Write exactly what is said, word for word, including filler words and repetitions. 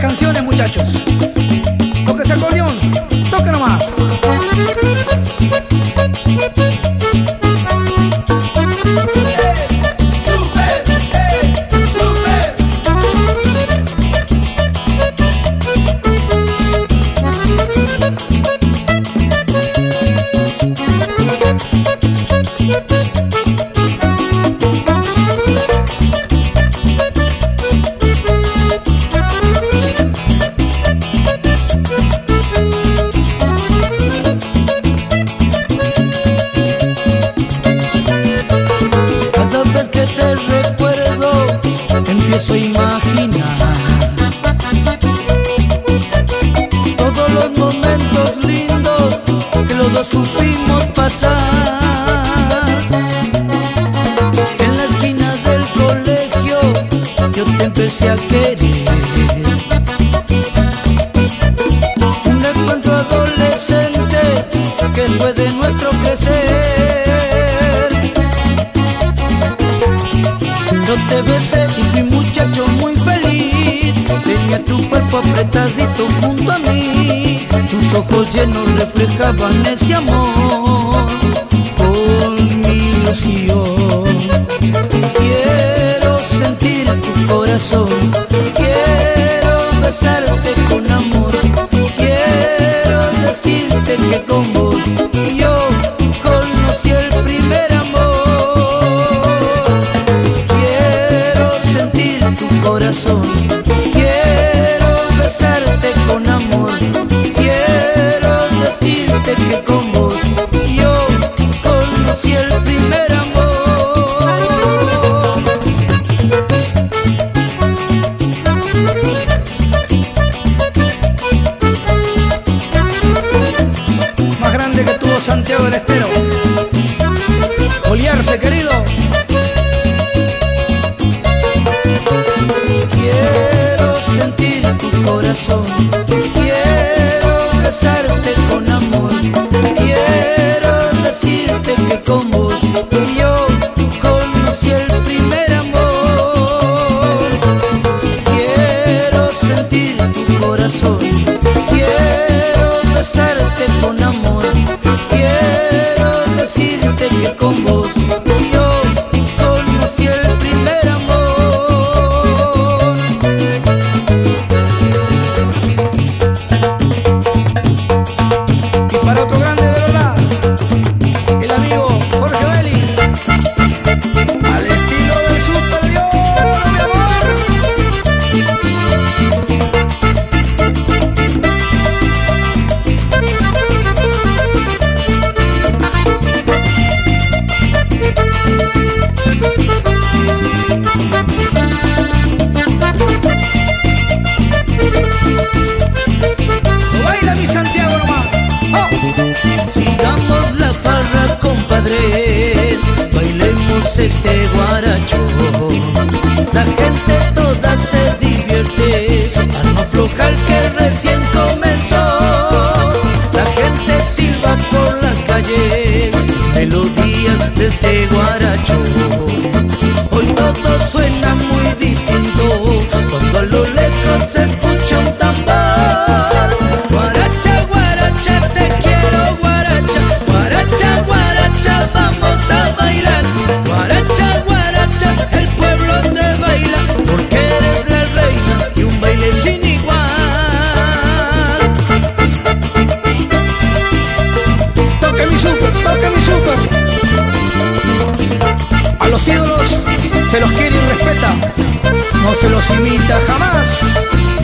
canciones, muchachos. Toque ese acordeón, toque nomás. Empiezo a imaginar todos los momentos lindos que los dos supimos pasar. En la esquina del colegio yo te empecé a querer. Un encuentro adolescente que fue de nuestro crecer. Yo te besé y fui muchacho muy feliz. Tenía tu cuerpo apretadito junto a mí. Tus ojos llenos reflejaban ese amor con mi ilusión. Quiero sentir tu corazón, quiero besarte con amor, quiero decirte que con vos yo conocí el primer amor. Quiero sentir tu corazón, quiero besarte con amor, quiero decirte que con vos yo conocí el primer amor. Más grande que tuvo Santiago del Estero. Oliarse, querido. Quiero sentir tu corazón, quiero besarte con amor, quiero decirte que con vos yo conocí el primer amor. Quiero sentir tu corazón, quiero besarte con amor, quiero decirte que con vos yo conocí el primer amor. Para otro grande de verdad, el amigo Jorge Vélez, al estilo del superior, mi amor. Lo baila mi Santiago nomás. Sigamos la farra, compadre, bailemos este guaracho. La gente toda se divierte, a no aflojar que recién comenzó. La gente silba por las calles, melodías de este guaracho. Hoy todo suena muy distinto, cuando a lo lejos se escucha un tambor. Guaracha, guaracha, te quiero guaracha, guaracha, guaracha, vamos a bailar. Guaracha, guaracha, el pueblo te baila, porque eres la reina y un baile sin igual. Toque mi super, toque mi super. A los ídolos se los quiere y respeta, no se los imita jamás.